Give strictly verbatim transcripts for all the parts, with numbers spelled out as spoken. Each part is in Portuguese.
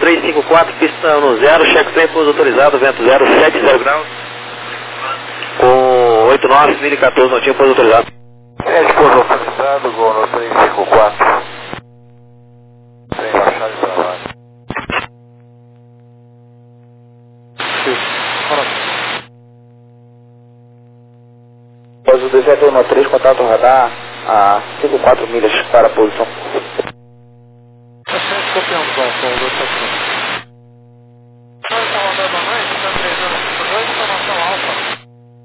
três cinco quatro, pista no zero, cheque sem pouso autorizado, vento zero sete zero graus. Com oito nove, mil e quatorze, não tinha pouso autorizado. sete pouso autorizado, Gol no três cinco quatro. Sem baixar de trabalho. Pouso dois sete um três, contato radar a cinquenta e quatro milhas para a posição. Campeão, Paulo, dois sete um. Nós estamos andando à noite, está três anos cinco dois, informação alfa.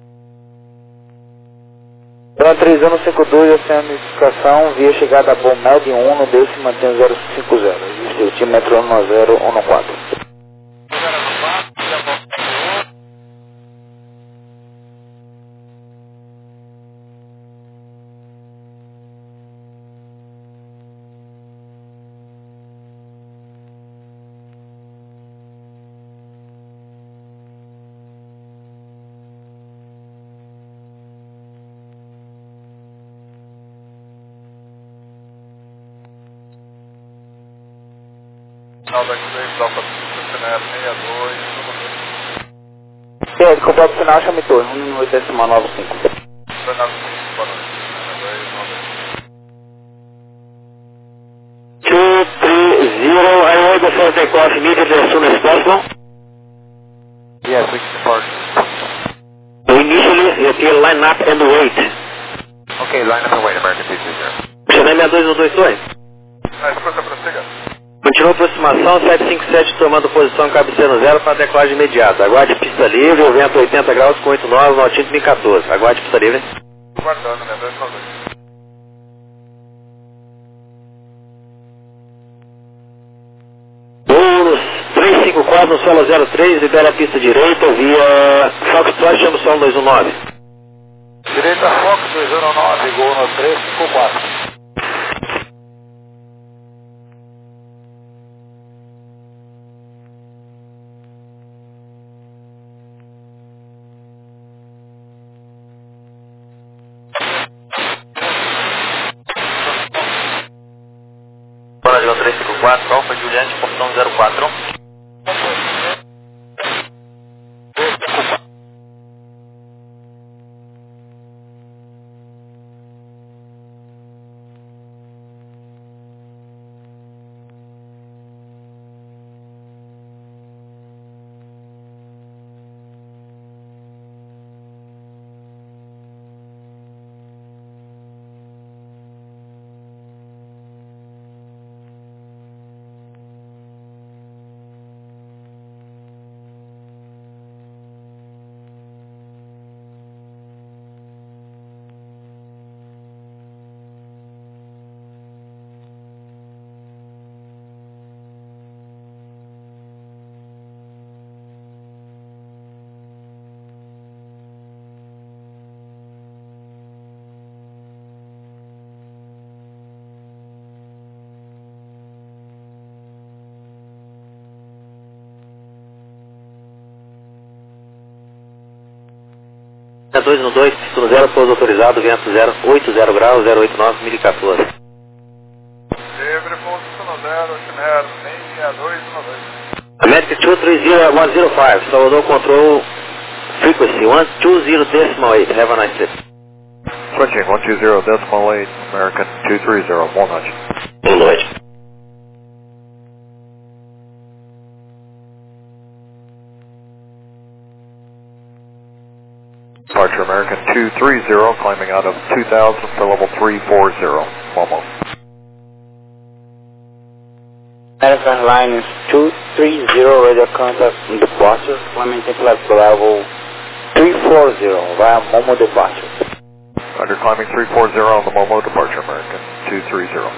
Dona três anos cinco dois, oceanificação, via chegada a bom médio um, no desse mantém zero cinco zero. Existe o time metrônomo zero um quatro. Final da três, Alfa Centenário sessenta e dois, É, completo final, chame torno, um oito decimal nove cinco. Fernando cinco, boa noite. two three zero, I order for takeoff immediately as soon as possible. Yes, we can depart. Initially, you can line up and wait. Okay, line up and wait, American two three zero. Chanel seis dois um dois dois. Ah, escuta, prossiga. Continua aproximação, sete cinco sete tomando posição cabeceira no zero para decolagem imediata. Aguarde pista livre, o vento oitenta graus com oito nove, Nautilus mil e quatorze. Aguarde pista livre. Guardando, né? dois nove dois. Bônus três cinco quatro no solo zero três, libera a pista direita via Foxtrot, chama o solo dois um nove. Direita Fox dois zero nove, Gol no três cinco quatro. Bônus três cinco quatro, Alfa Juliante, portão zero quatro. dois no dois, pista no zero, pouso autorizado, vento zero oito zero graus, zero oito nove, mil e quatorze. Livre, ponto no zero, Chinero, seis dois um dois. American two three zero one zero five, Salvador Control Frequency one two zero decimal eight, have a nice day. Switching, one two zero decimal eight, American two three zero, boa noite. Boa noite. Departure American two three zero, climbing out of two thousand for level three four zero, almost. American Airlines two three zero, radio contact departure, climbing level three four zero, via Momo departure. Under climbing three four zero on the Momo, departure American two three zero.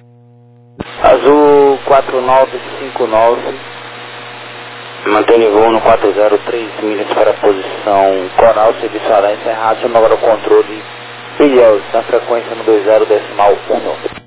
Azul quatro nove cinco nove, mantém voo no quatro zero três milhas para a posição Coral, serviço aéreo encerrado, chama agora o controle Ilhéus, na frequência no dois zero decimal um.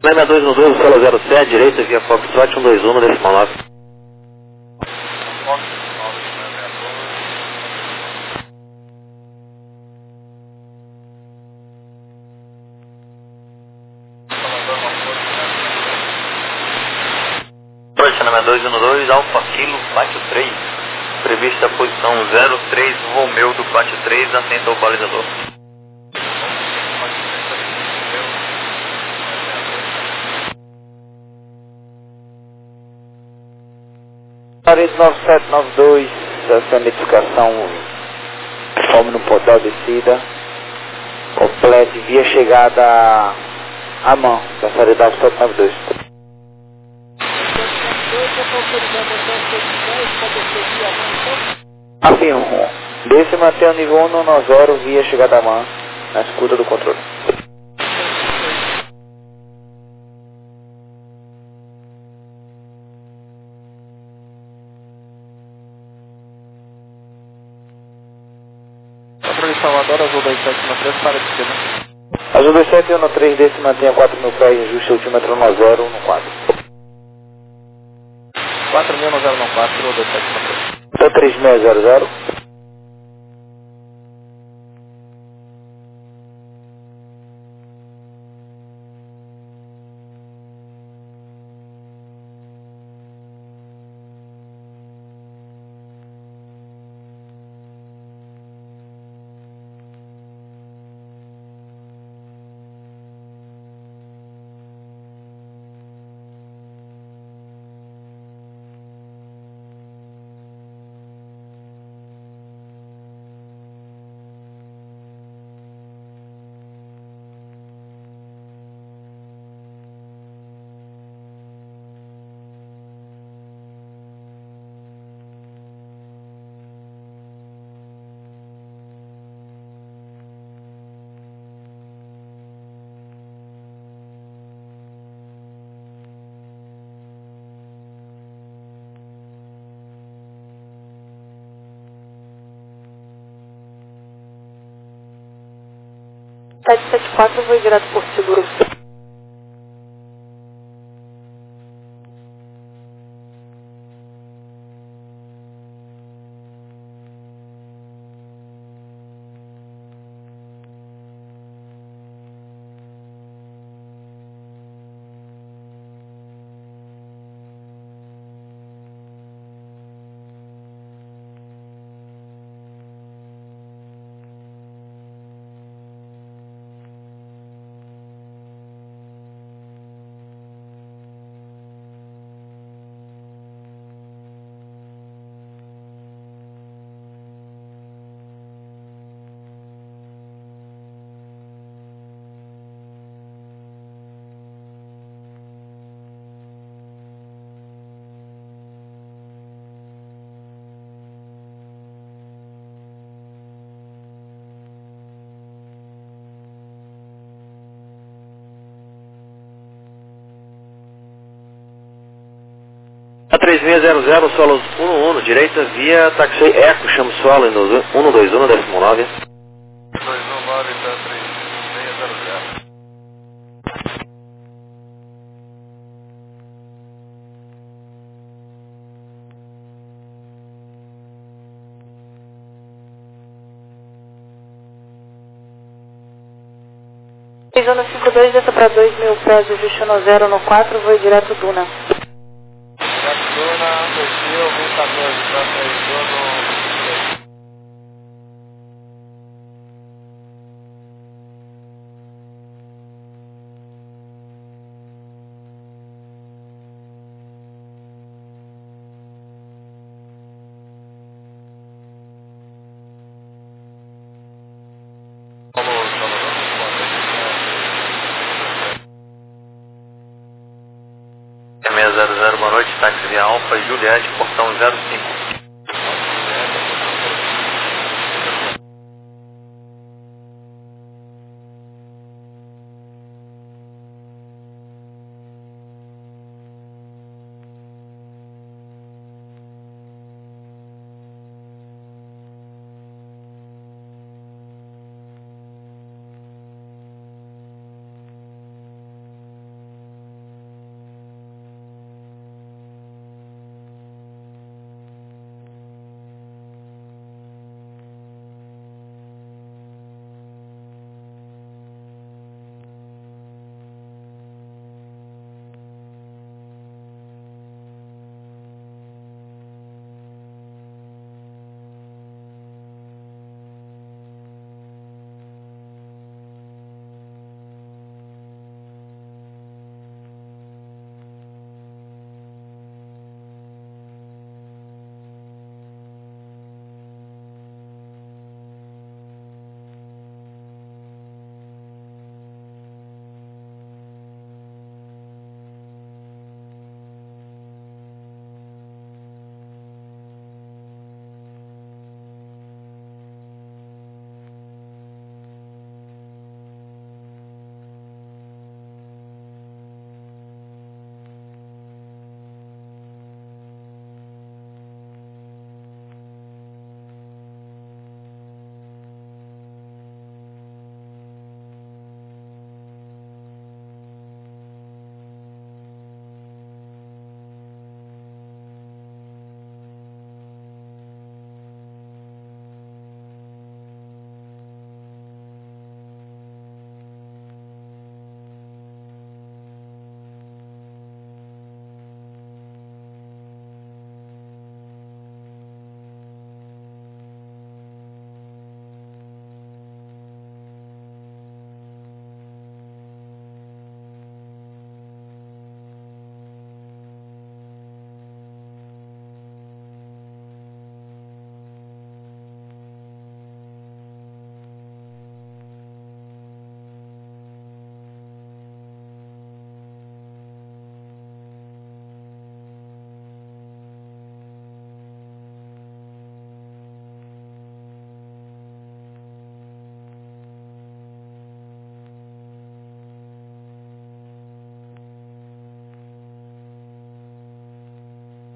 Lema dois um dois, solo zero sete, direita via Foxtrot um dois um, decimal nove. Lema dois um dois, Alfa Kilo, Pátio três. Prevista a posição zero três, Romeu do Pátio três, atenta ao balizador. Paris nove sete nove dois, essa identificação fome no portal descida, complete via chegada à mão, da série nove sete nove dois. Afirmo, desce manter o nível um no zero via chegada à mão, na escuta do controle. Salvador, Azul dois sete um três, para de cima. Azul dois sete um três, desce mantenha quatro mil pés, ajuste altímetro no zero um quatro. quatro mil no zero um quatro, dois sete um três. Então três seis zero zero. sete sete quatro, vou direto por seguro. A três seis zero zero, solos um um um, direita via táxi Eco, chamo solo no um dois um, décimo nove. dois um nove, tá três seis zero zero. seis um cinco dois, desça para dois mil pés, ajuste no zero no quatro, vou direto Duna. Duna, dois mil, vinte e quatorze, tá três um. seis zero zero, boa noite, táxi via Alfa, Juliette, portão zero cinco.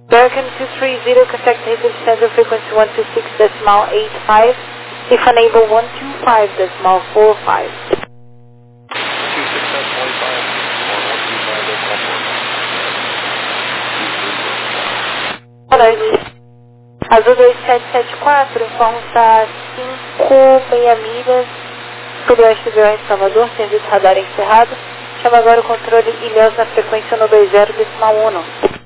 American two three zero, contact Hazel Center frequency one two six decimal eight five. If unable, one two five decimal four five. two six decimal eight five, or one two five decimal four five. Boa noite. Azul dois sete sete quatro, informa está cinco meia milhas, sudoeste do Oeste Salvador, serviço radar encerrado. Chama agora o controle Ilhéus na frequência um dois zero decimal um.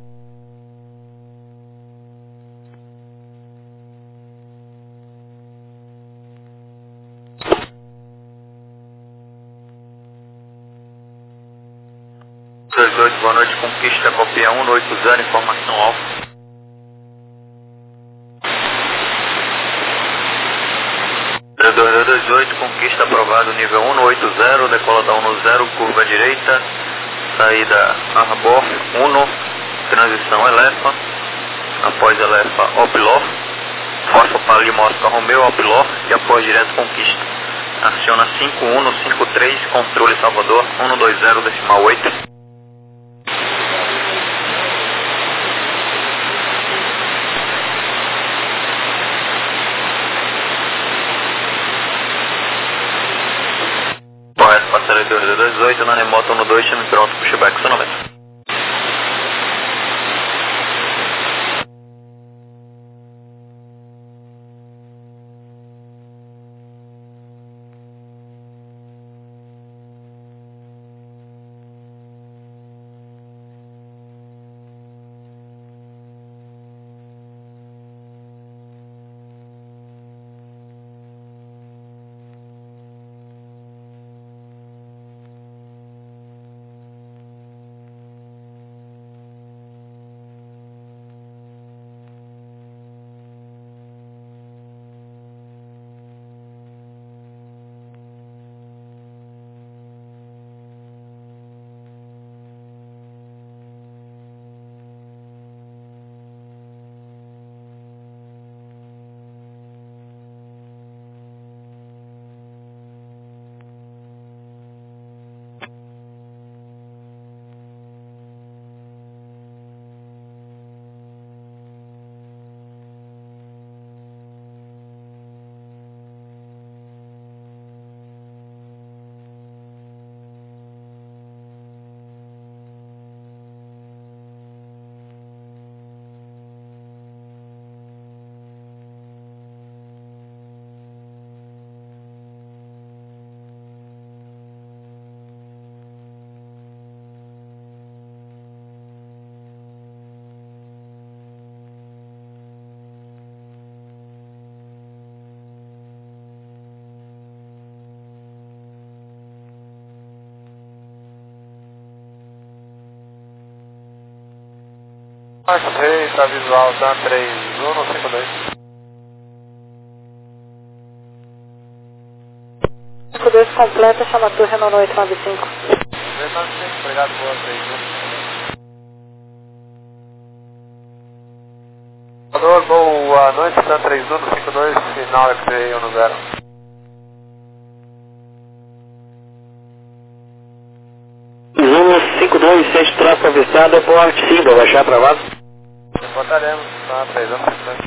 dois oito, boa noite, conquista, copia um oito zero, informação alfa. dois dois oito, conquista aprovado, nível um oito zero, decola da um zero, curva direita, saída Arbor um, transição Elefa, após Elefa Opilor, Alfa Pali Mosca Romeu Opilor e após direto conquista. Aciona cinco um cinco três, controle Salvador, um dois zero decimal oito. dois dois oito, na remota um dois, chame pronto, pushback sonomento. Aceita, visual, tá três um cinco dois. cinco dois completa, chama a torre Renault oito nove cinco. oito nove cinco, obrigado, boa, três um. Boa noite, tá três um cinco dois, final X-Ray um zero. um cinco dois, seis tropa avistada, porte sim, vou baixar aprovado. Reportaremos, tá três um cinco dois.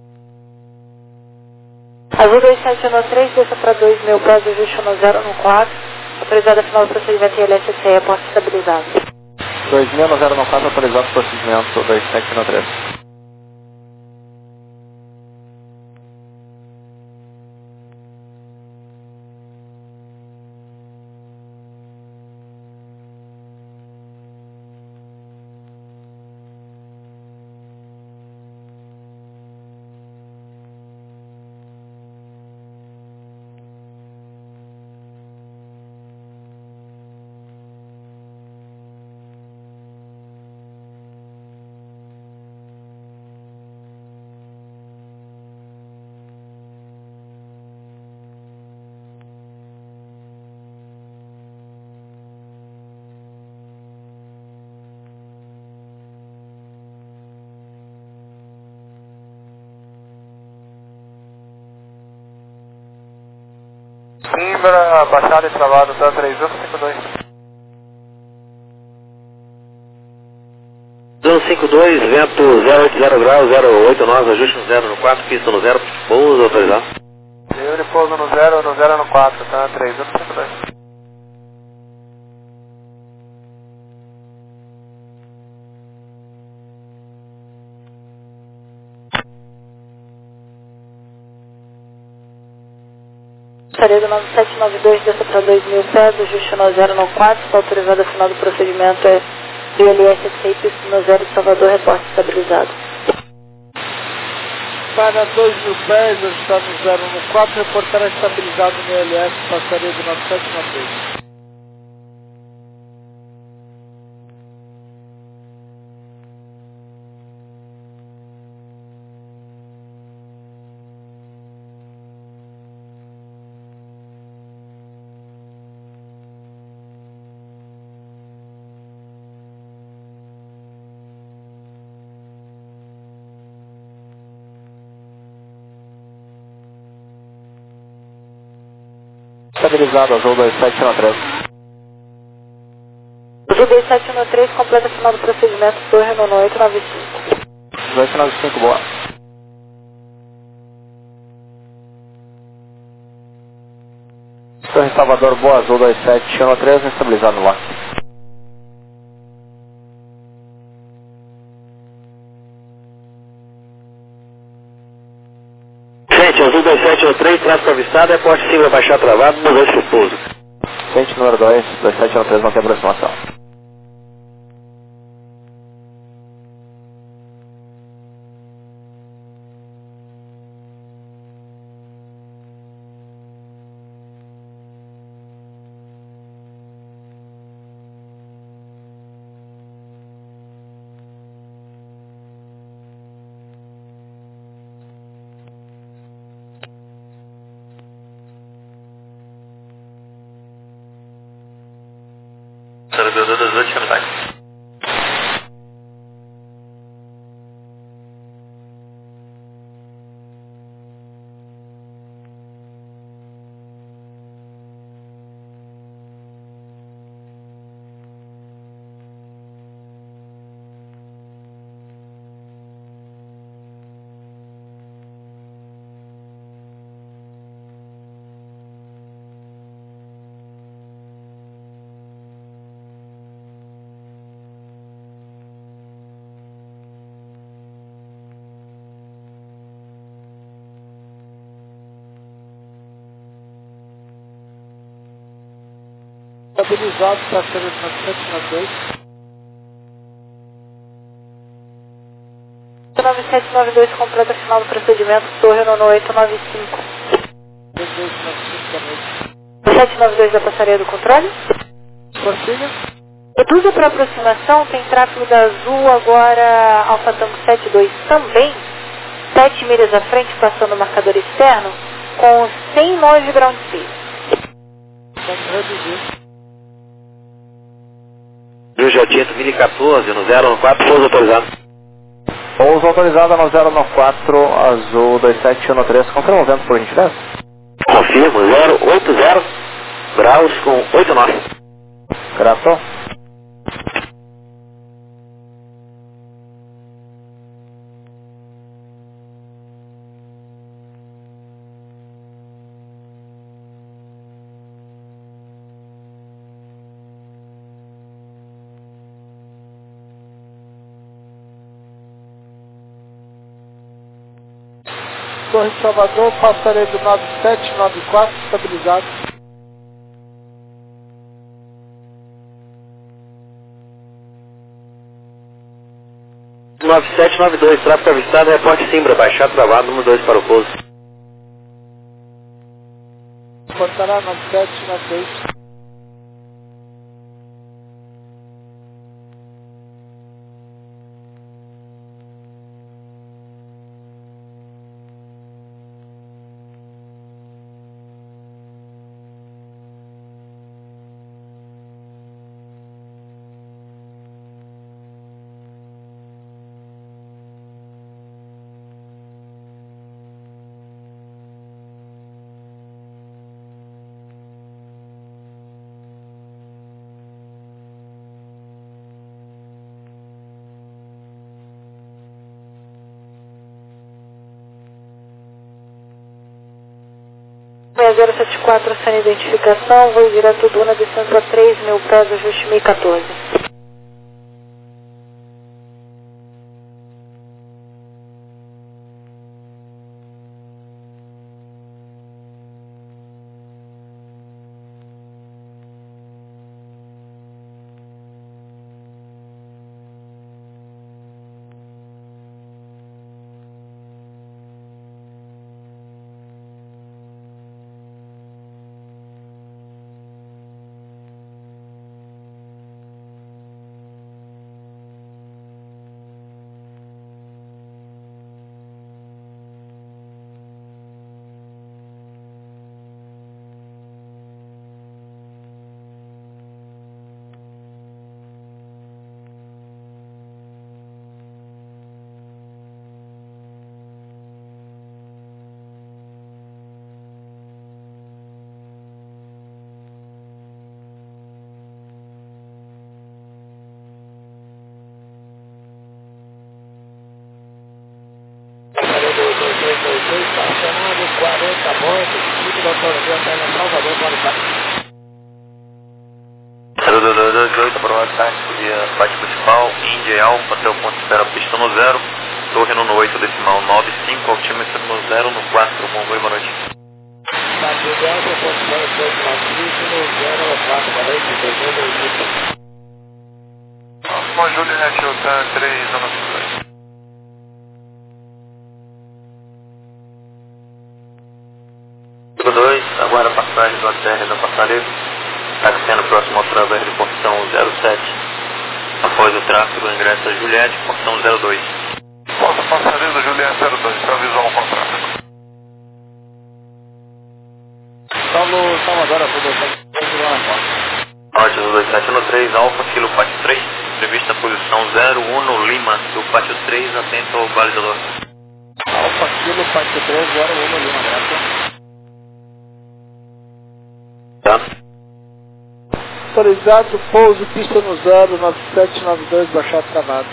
Azul dois sete um três, desça para dois mil pés, ajuste um zero um quatro. Autorizada final do procedimento I L S C E, porte estabilizado. dois mil um zero um quatro, autorizado procedimento dois sete um três. Coimbra, Baixada e Travado, tá três um cinco dois. um cinco quatro dois, vento zero oito zero graus, zero oito nove, ajuste no zero no quatro, pista no zero, pouso autorizado. Ele pouso no zero, no zero no quatro, tá? três um cinco dois. Passaredo nove sete nove dois, desça para dois mil pés, ajuste no zero no quatro, está autorizado a final do procedimento é I L S seis, pista no zero de Salvador, reporte estabilizado. Para dois mil pés, ajustado no zero no quatro, reportará estabilizado no I L S, passaredo nove sete nove dois. Estabilizado, Azul dois sete um três. Azul dois sete um três, completa final do procedimento, Torre no oito nove cinco. oito nove cinco, boa. Torre Salvador, boa, Azul dois sete um três, estabilizado lá. Gente, Azul dois sete um três, tráfego avistado, é porte cima, baixar travado, no dois para o pouso. Gente, número dois, dois sete um três, não tem aproximação. Servidor das oito, chama táxi. Estabilizado, passaredo nove sete nove dois. nove sete nove dois, completa final do procedimento, Torre no oito nove cinco. dois dois nove cinco da noite. nove sete nove dois da passareia do controle. Prossiga. Reduza para aproximação, tem tráfego da Azul agora, Alfa Tango sete dois também, sete milhas à frente, passando o marcador externo, com cem nós de ground speed. Vamos reduzir. Rio Jatinto, mil e quatorze, no zero no quatro, pouso autorizado. Pouso autorizado no zero no quatro, Azul dois sete um três. Confirma o vento por gentileza? Confirmo, zero oito zero graus com oito nove. Grato. Torre Salvador, passaredo nove sete nove quatro, estabilizado. nove sete nove dois, tráfego avistado, reporte Simbra, baixar travado, número dois para o pouso. Portará nove sete nove dois. zero sete quatro sem identificação, voo direto Duna descendo a três mil pés, ajuste mil e quatorze. quarenta mortos, tipo da autonomia está em Salvador, para o zero dois dois oito, aprovado tático via parte principal, Índia e Alfa, até o ponto de espera, pista no zero, torre no oito, decimal nove cinco, altímetro no zero, no quatro, bom dia, boa noite. Tático de Alfa, ponto de espera, dois nove cinco, no zero, no quatro, boa noite, dois mil e vinte. Bom, Juliette, eu tá três, zona sul. dois, agora a passagem do A T R da Passarello, taxiando próximo ao través de portão zero sete. Após o tráfego, ingressa Juliette, portão zero dois. Porta Passarello, Juliette zero dois, para visual com tráfego. Salvo, Salvador, aproveitando o Norte do dois sete no três, Alfa, Kilo Pátio três, prevista posição zero um no Lima, do Pátio três, atento ao balizador. Alfa, Kilo Pátio três, zero um no Lima, graças. Tá? Autorizado, pouso, pista no zero, nove sete nove dois, baixado travado.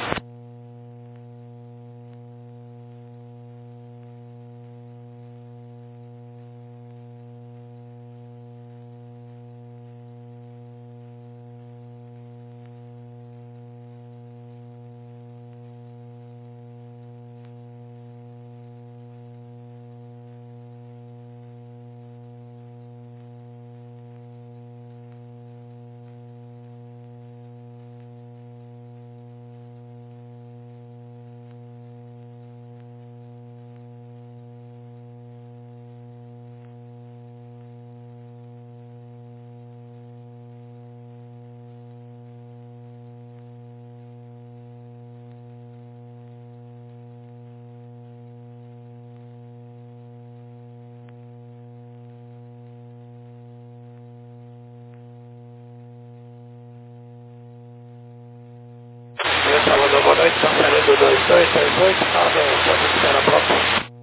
Salvador, boa noite, Passarello dois dois três oito, nada, ponto de espera próximo.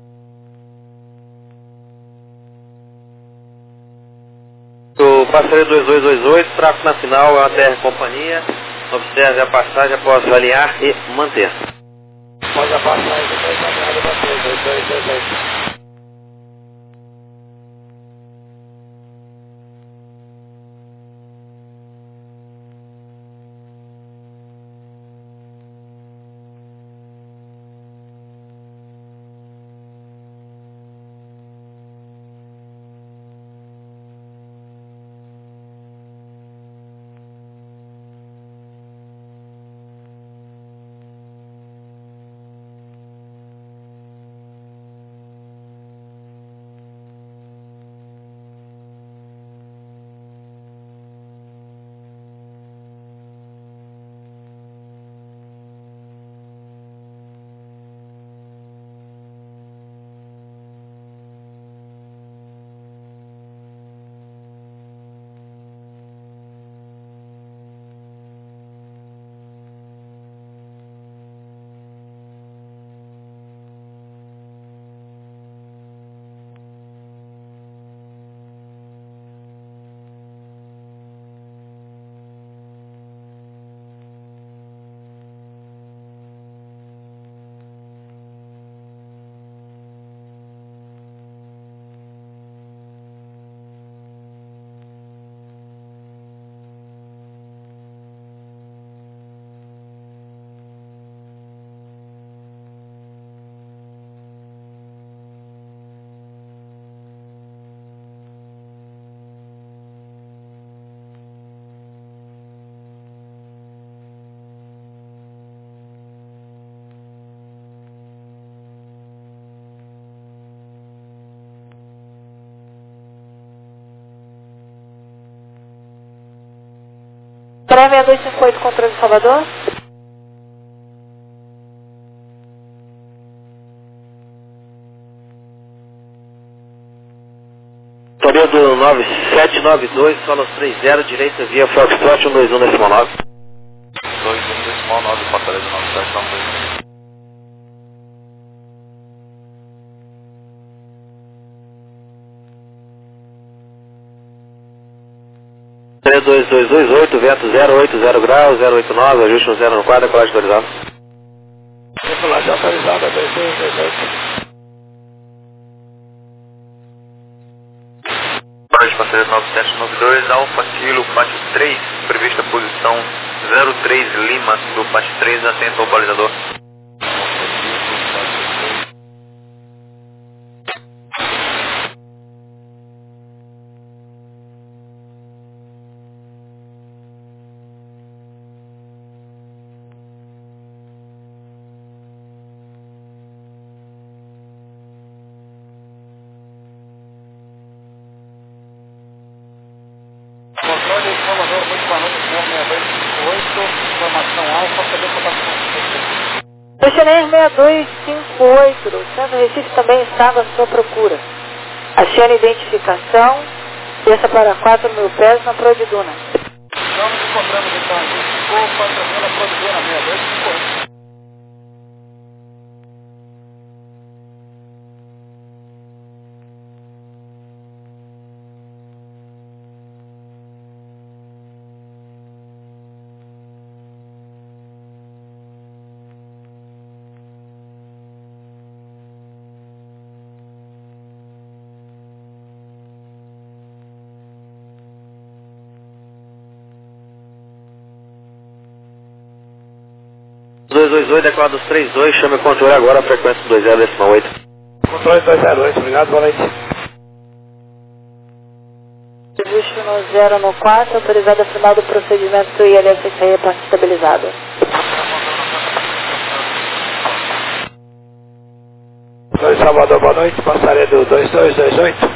O Passarello dois dois dois oito, tráfego na final, é uma T R companhia, observe a passagem após alinhar e manter. Após a passagem, depois alinhado, manter, dois dois dois oito. Pré seis dois cinco oito, controle de Salvador. Toledo nove sete nove dois, Solos três zero, direita via Foxtrot um dois um decimal nove. dois um decimal nove, Fortaleza nove sete nove dois. três dois dois dois oito, vento zero oito zero graus, zero oito nove, ajuste no zero no quadro, colagem autorizada. Colagem autorizada, dois dois dois oito. Colagem Fortaleza nove sete nove dois, Alfa Kilo, Pátio três, prevista posição zero três Lima do Pátio três, atento ao balizador. Controle de Salvador, muito boa noite, senhor seis dois cinco oito, informação alfa, cadê o contato com você? Chinês seis dois cinco oito, o Centro Recife também estava à sua procura. Achei a identificação, desça para quatro mil pés na Prodiduna. Estamos encontrando então aqui, o patrocínio na Prodiduna seis dois cinco oito. dois dois oito, declara dos três dois, chame o controle agora, a frequência do dois zero decimal oito. Controle dois zero oito, obrigado, boa noite. Ajuste no zero no quatro, autorizado a final do procedimento do I L S C I, parte estabilizada. dois Salvador, boa noite, Passaredo dois dois dois oito.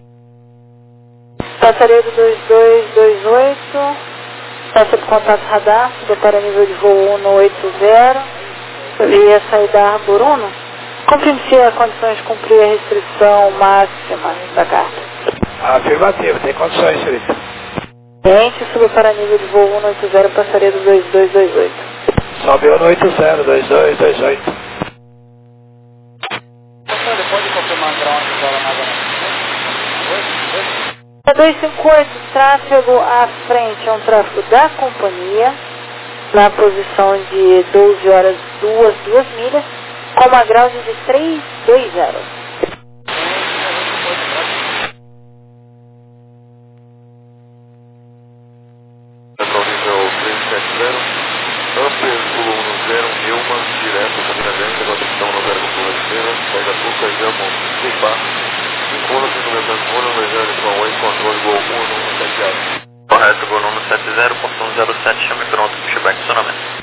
Passaredo dois dois dois oito. Passa por contato radar, subiu para nível de voo um oito zero, via saída Arbor um. Cumprir as condições de cumprir a restrição máxima da carta. Afirmativo, tem condições, senhorita. Gente, subiu para nível de voo um oito zero, Passaredo dois dois dois oito. Sobe um oito zero, dois dois dois oito. Você pode confirmar o grau de bola novamente? dois cinco oito, tráfego à frente é um tráfego da companhia, na posição de doze horas, duas, duas milhas, com uma grau de três dois zero. Central nível três sete zero, Upper Zulu um zero, Nilma, direto, Campina Grande, agora estão no zero com Ribeira, pega Tuca, Jamo, Cipá, Incuna, cinco mil Cancuna, dois zero decimal oito, controle Gol um no sete zero. Correto, Gol um no sete zero, ponto um zero sete, chame pronto, pushback, acionamento.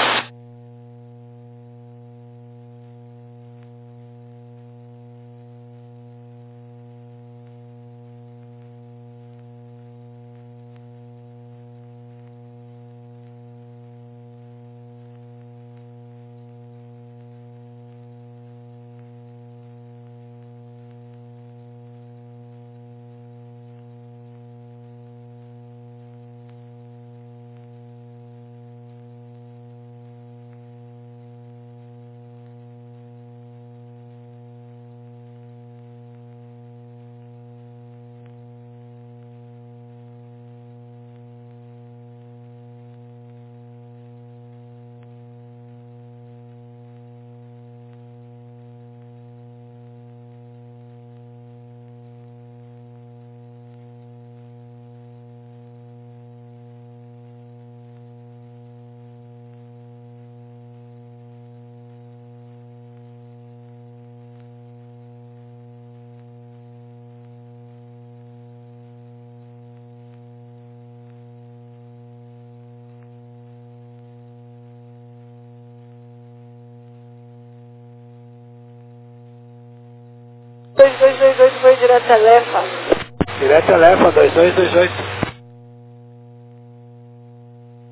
dois dois dois oito, foi direto a Lefa. Direto a Lefa, dois dois dois oito.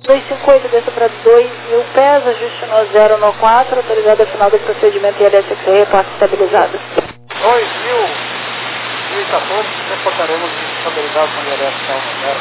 duzentos e cinquenta e oito, desça para dois mil pés, ajuste no zero no quatro, autorizado ao final do procedimento I L S X R, parte estabilizada. dois mil e quatorze, reportaremos estabilizado com I L S no zero.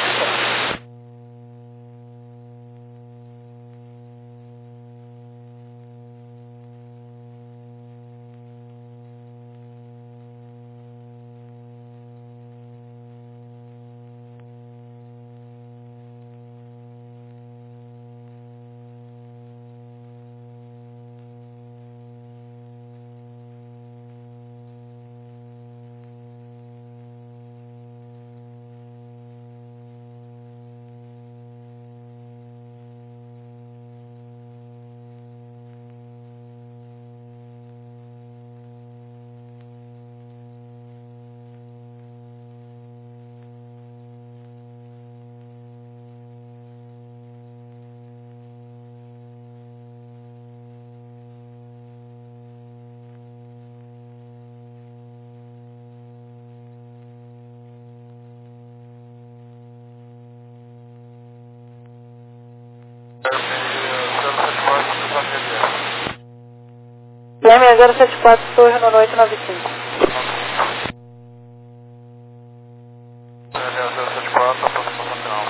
P M zero sete quatro, Torre no oito nove cinco. zero sete quatro, aproximação final.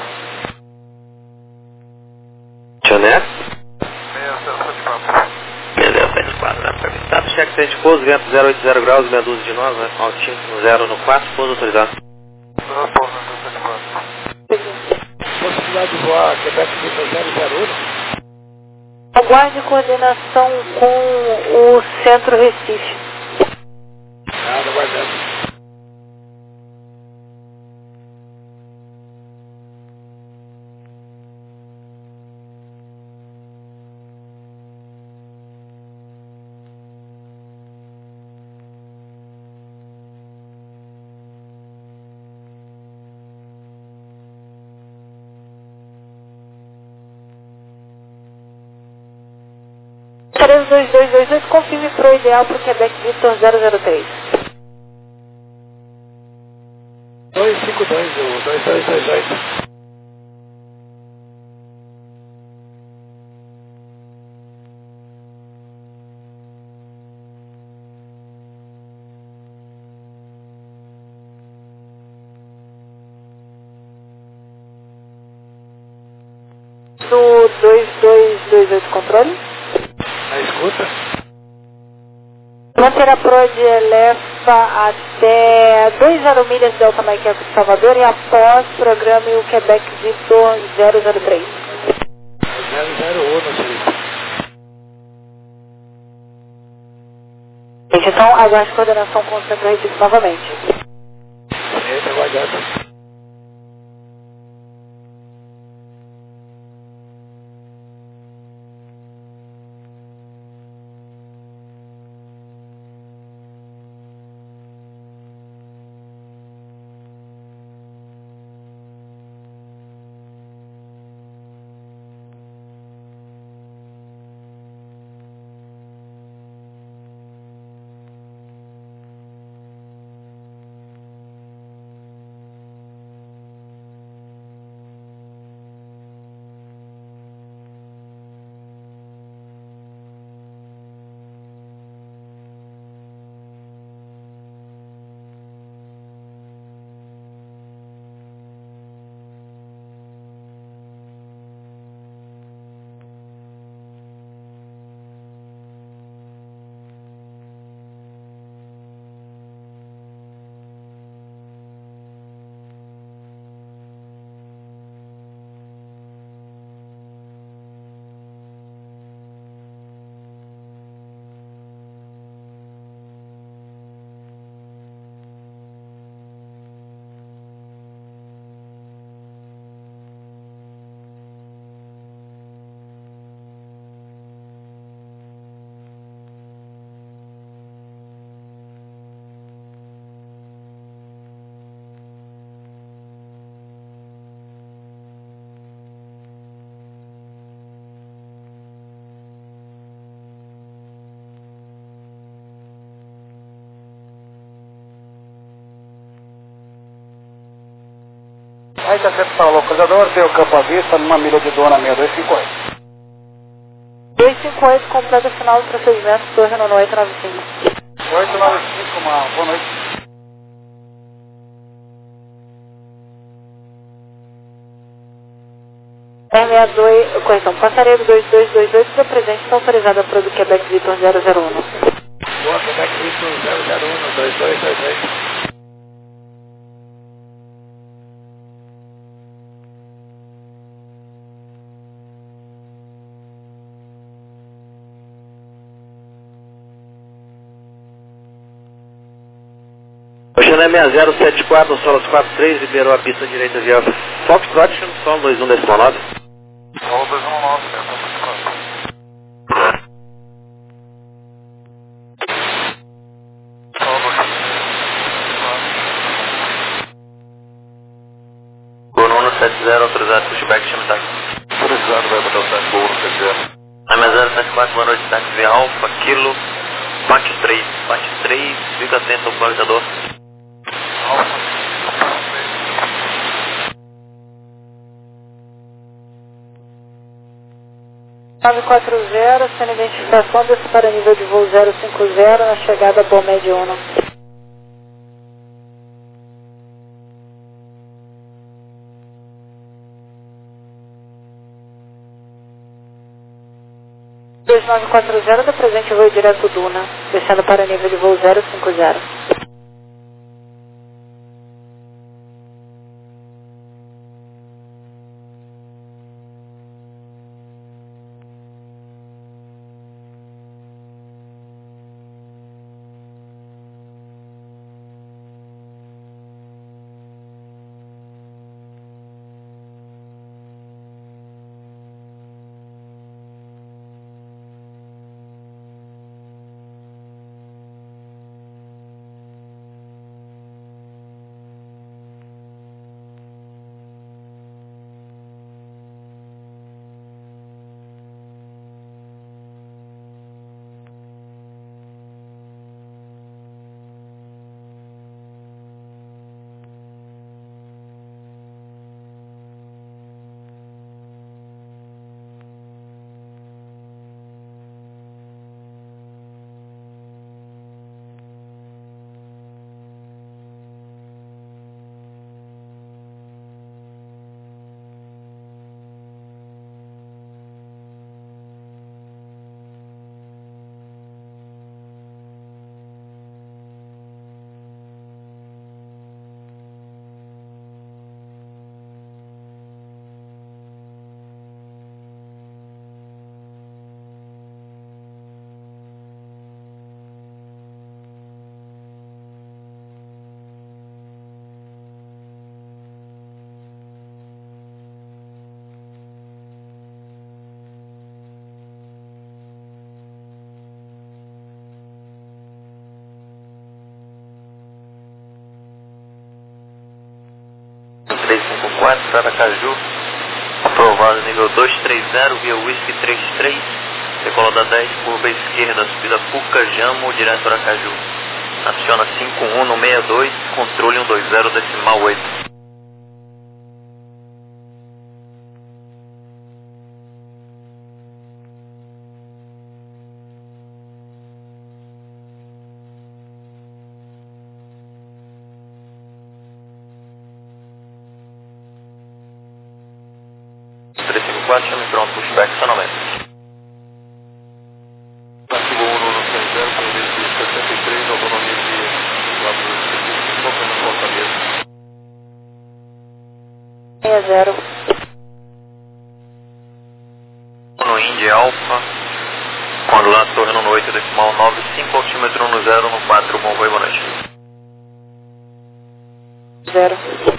Tioné? seis zero sete quatro. seis zero sete quatro, né? Status check cem de pouso, vento zero oito zero graus, meia dúzia de nós, né? Altinho no zero no quatro, pouso autorizado. Transpouso zero sete quatro. Possibilidade de voar Quebec Victor zero zero um. Aguarde coordenação com o Centro Recife. Nada, aguardando. três dois dois dois oito, confirme para o ideal para o Quebec Victor zero zero três. dois cinco dois, o dois dois dois oito. Do dois dois dois oito, controle. Na escuta. Manter a PROD eleva até dois milhas Delta Mike Eco de Salvador e após programe o Quebec Victor zero zero três. zero zero um, no Felipe. Gente, então aguarde coordenação com o Centro Recife novamente. Eita, aguardando. A interceptação localizador, tem o campo à vista, numa milha de dona seis dois cinco oito. dois cinco oito, completa final do procedimento, torre no oito nove cinco. oito nove cinco, uma boa noite. R sessenta e dois, correção, passareiro dois dois dois oito, da presente está autorizada para o Quebec Victor zero zero um. Boa, Quebec Victor zero zero um, dois dois dois oito. Oceané seis zero sete quatro, Solos quatro três, liberou a pista direita via Foxtrot, Solo dois um decimal nove. Solo dois um nove, né? Bruno sete zero, autorizado pushback, chama táxi. Autorizado, vai botar o táxi bom, sete zero. seis zero sete quatro, boa noite, táxi via Alfa, Kilo, Pate três, Pate três, fica atento ao localizador. nove quatro zero, sendo identificação desse para nível de voo zero cinco zero na chegada Bom Médio um. dois nove quatro zero, da presente voo direto Duna, descendo para nível de voo zero cinco zero. três cinco quatro, Aracaju, aprovado nível dois três zero, via Whisky três três, decolada dez, curva esquerda, subida Pucajamo, direto Aracaju. Aciona cinco um no seis dois, controle um dois zero decimal oito. três cinco quatro, chame pronto, pushback, acionamento. Táxi bom no seis zero, com nível de sessenta e três, autonomia de quatro cinco, voltando na Fortaleza. seis zero. No Indy Alpha, quando lá torre no oito decimal nove cinco, altímetro no zero no quatro, bom voo, boa noite. zero.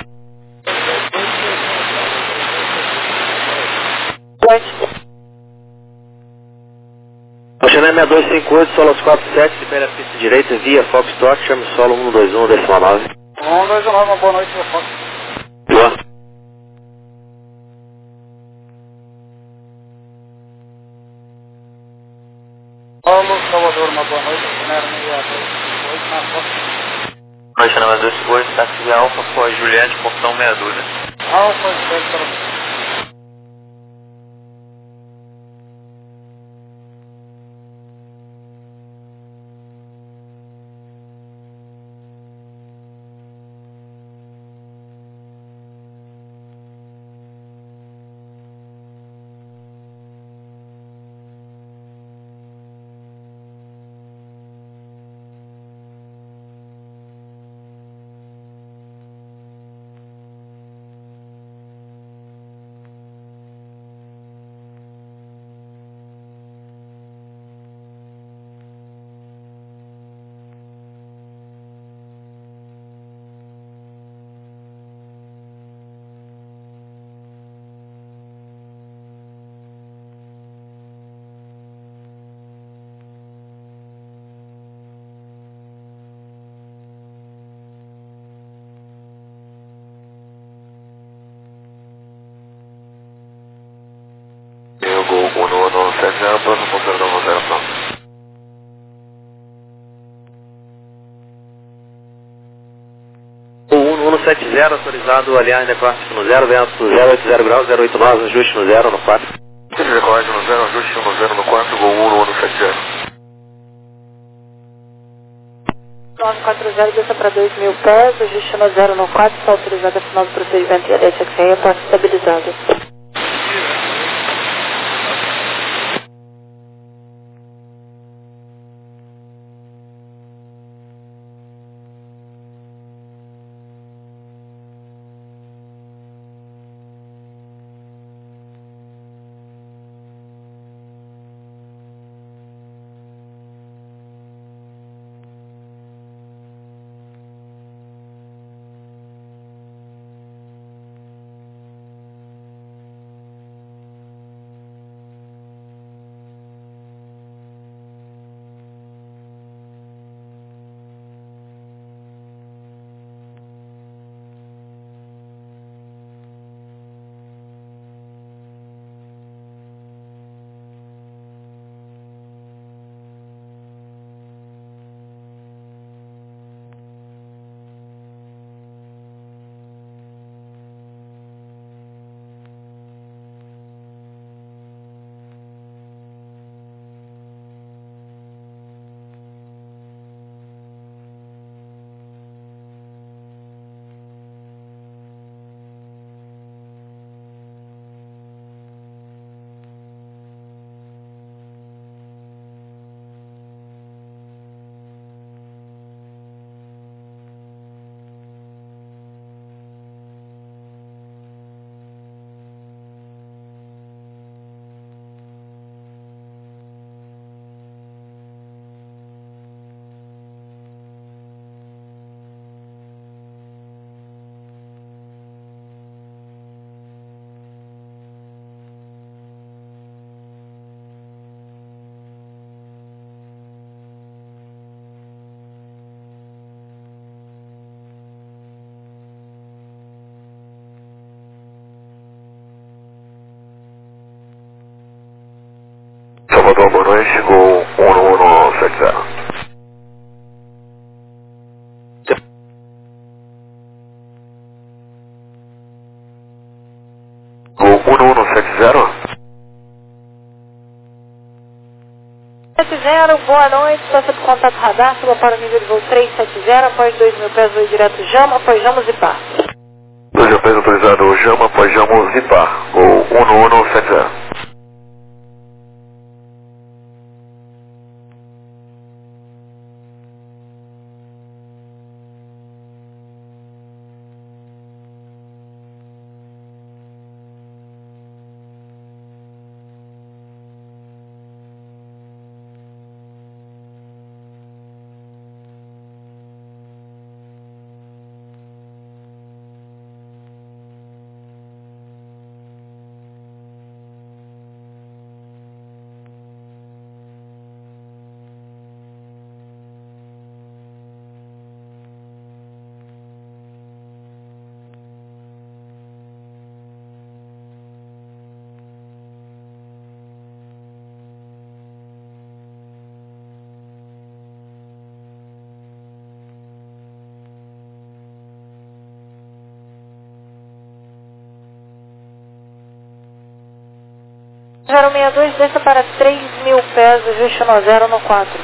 Oceané seis dois cinco oito, Solos quatro sete, libera a pista direita via Foxtrot, chame solo um dois um decimal nove. um dois um nove, uma boa noite, meu Fox. Boa. Paulo, Salvador, uma boa noite, Oceané seis dois oito, na Fox. Noite, seis dois cinco oito, táxi via Alpha, foi Juliette, portão meia dúzia. Alfa, espero para você. Eu Gol um um sete zero, próximo ponteiro da um zero, pronto. O um um sete zero, autorizado aliar em decote no zero, vento zero oito zero graus, zero oito nove, ajuste no zero, no quatro. Decolagem no zero, ajuste no zero no quatro, Gol um um sete zero. nove quatro zero, desça para dois mil pés, ajuste no zero no quatro, está autorizado a final do procedimento e a D T X R está estabilizado. Salvador, boa noite, Gol um um sete zero. Gol um um sete zero? sete zero, boa noite, peça de contato radar, suba para o nível de voo trezentos e setenta, após dois mil pés, voo direto Jama, após Jamos e Par. dois mil pés autorizado, Jama, após Jamos e Par, Gol um um sete zero. zero seis dois, desça para três mil pés, ajuste no zero no quatro.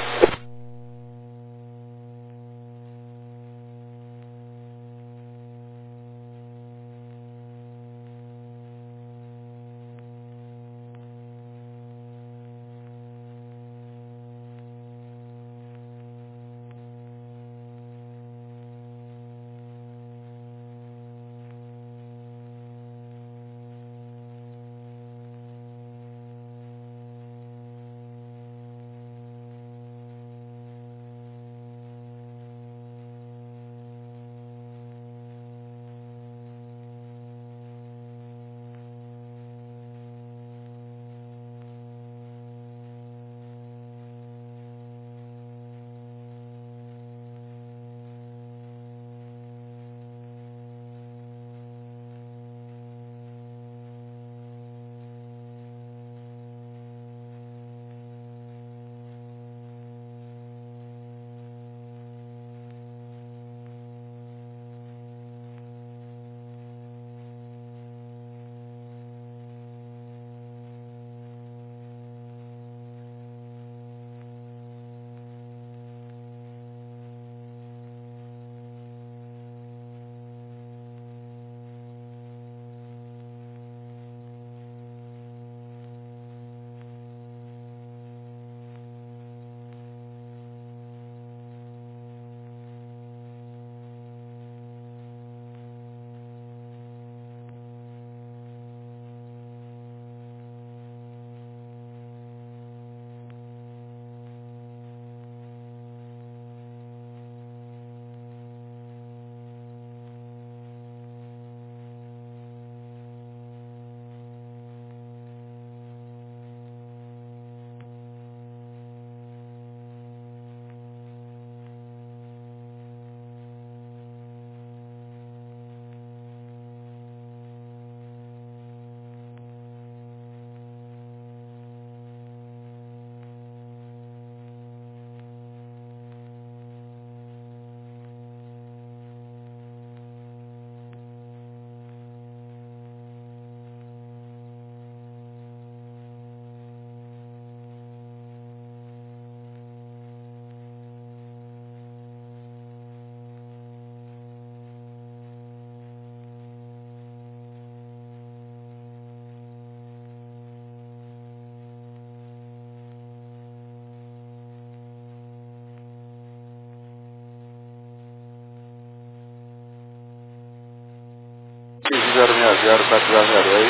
zero seis zero, quatro zero zero dois.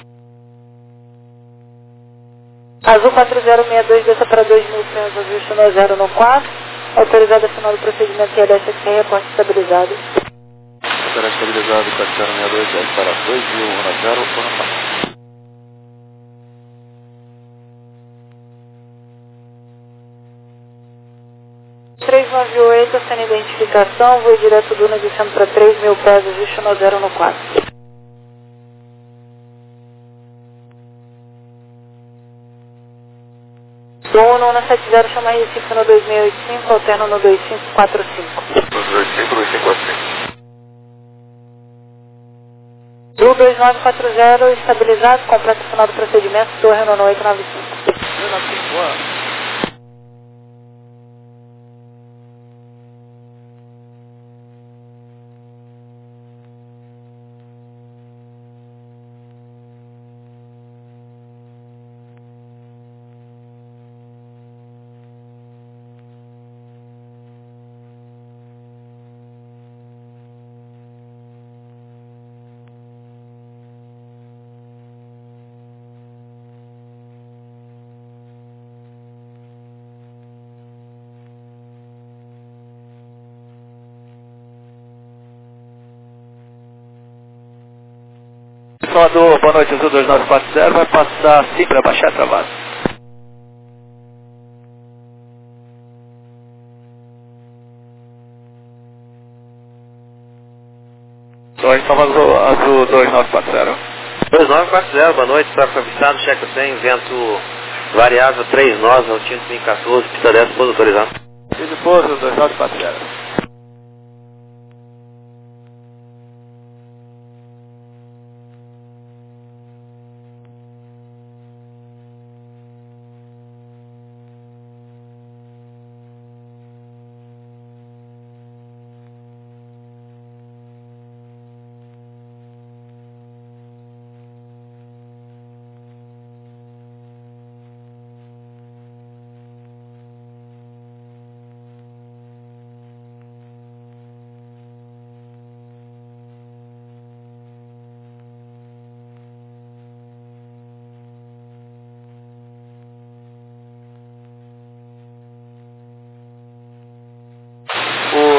Azul quatro zero seis dois, desça para dois mil pés, ajuste no zero no quatro. Autorizado a final do procedimento I L S X, reporte estabilizado. Será estabilizado quatro zero seis dois, desce para dois mil no zero no quatro. três nove oito, sem identificação, voo direto Duna descendo para três mil pés, ajuste no zero no quatro. Duna na sete zero, chama Recife no dois mil e cinco, alterno no dois cinco quatro cinco. dois cinco, dois cinco quatro cinco. Blue dois nove quatro zero, estabilizado, completo final do procedimento, torre no oito nove cinco. oito nove cinco. Salvador, boa noite, Azul dois nove quatro zero, vai passar sim para baixar travado. Oi, Salvador, Azul dois nove quatro zero. dois nove quatro zero, boa noite, tráfego avistado, cheque cem, vento variável três nós, Altino dois mil e quatorze, pista dez, pouso autorizado. Piso pouso dois nove quatro zero.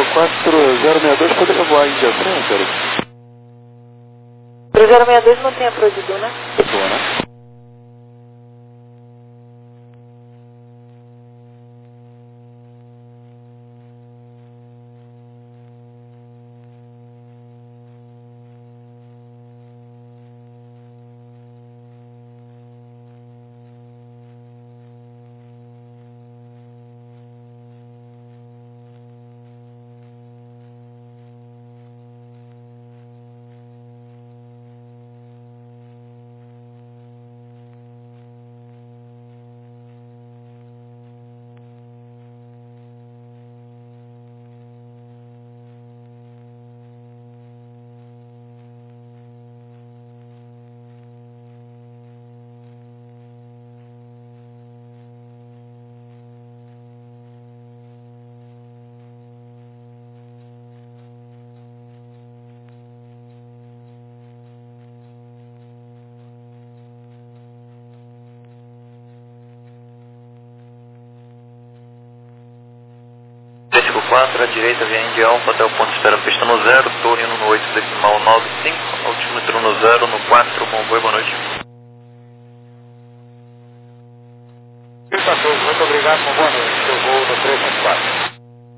quatro zero seis dois, poderia voar em direção, cara? quatro zero seis dois mantém a Prozidu, né? Boa, né? quatro, à direita, vem de Alfa até o ponto de espera, pista no zero, torre no oito, decimal nove cinco, altímetro no zero, no quatro, convoio, boa noite. quatorze, muito obrigado, boa noite. Eu vou no três cinco quatro.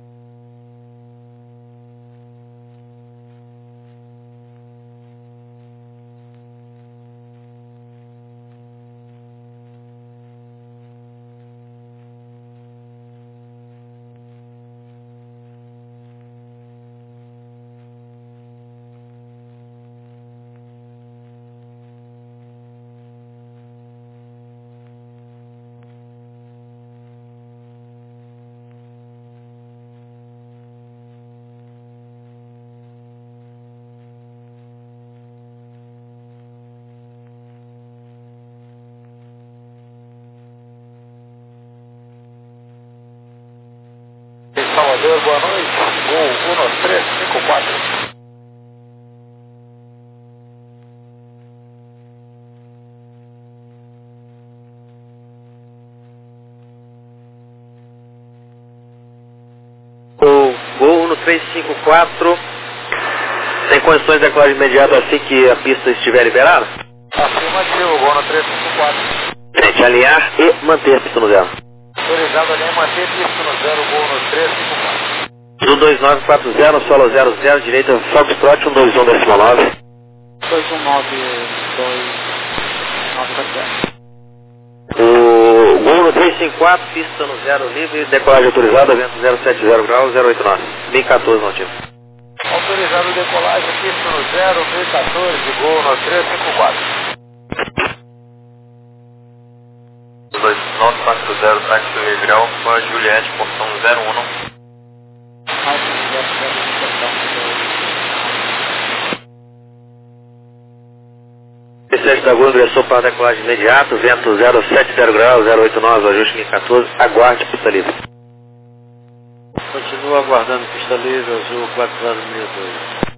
Salvador, boa noite. Gol um três cinco quatro. O Gol no três cinco quatro. Tem condições de decolar de imediato assim que a pista estiver liberada? Afirmativo, Gol no três cinco quatro. Gente, alinhar e manter a pista no zero. Autorizado ali, manter pista no zero, Gol no três cinco quatro. um dois nove quatro zero, solo zero zero, direita, Foxtrot, um dois um decimal nove. dois um nove dois nove quatro zero. O Gol no três cinco quatro, pista no zero livre, decolagem autorizada, vento zero sete zero graus, zero oito nove. mil e quatorze motivo. Autorizado decolagem, pista no zero, mil e quatorze, Gol no três cinco quatro. dois nove quatro zero, táxi livre Alfa, Juliette, portão zero um. sete da Gol ingressou para a decolagem imediata, vento zero sete zero graus, zero oito nove, ajuste mil e quatorze, aguarde pista livre. Continua aguardando pista livre, azul quatro zero seis dois.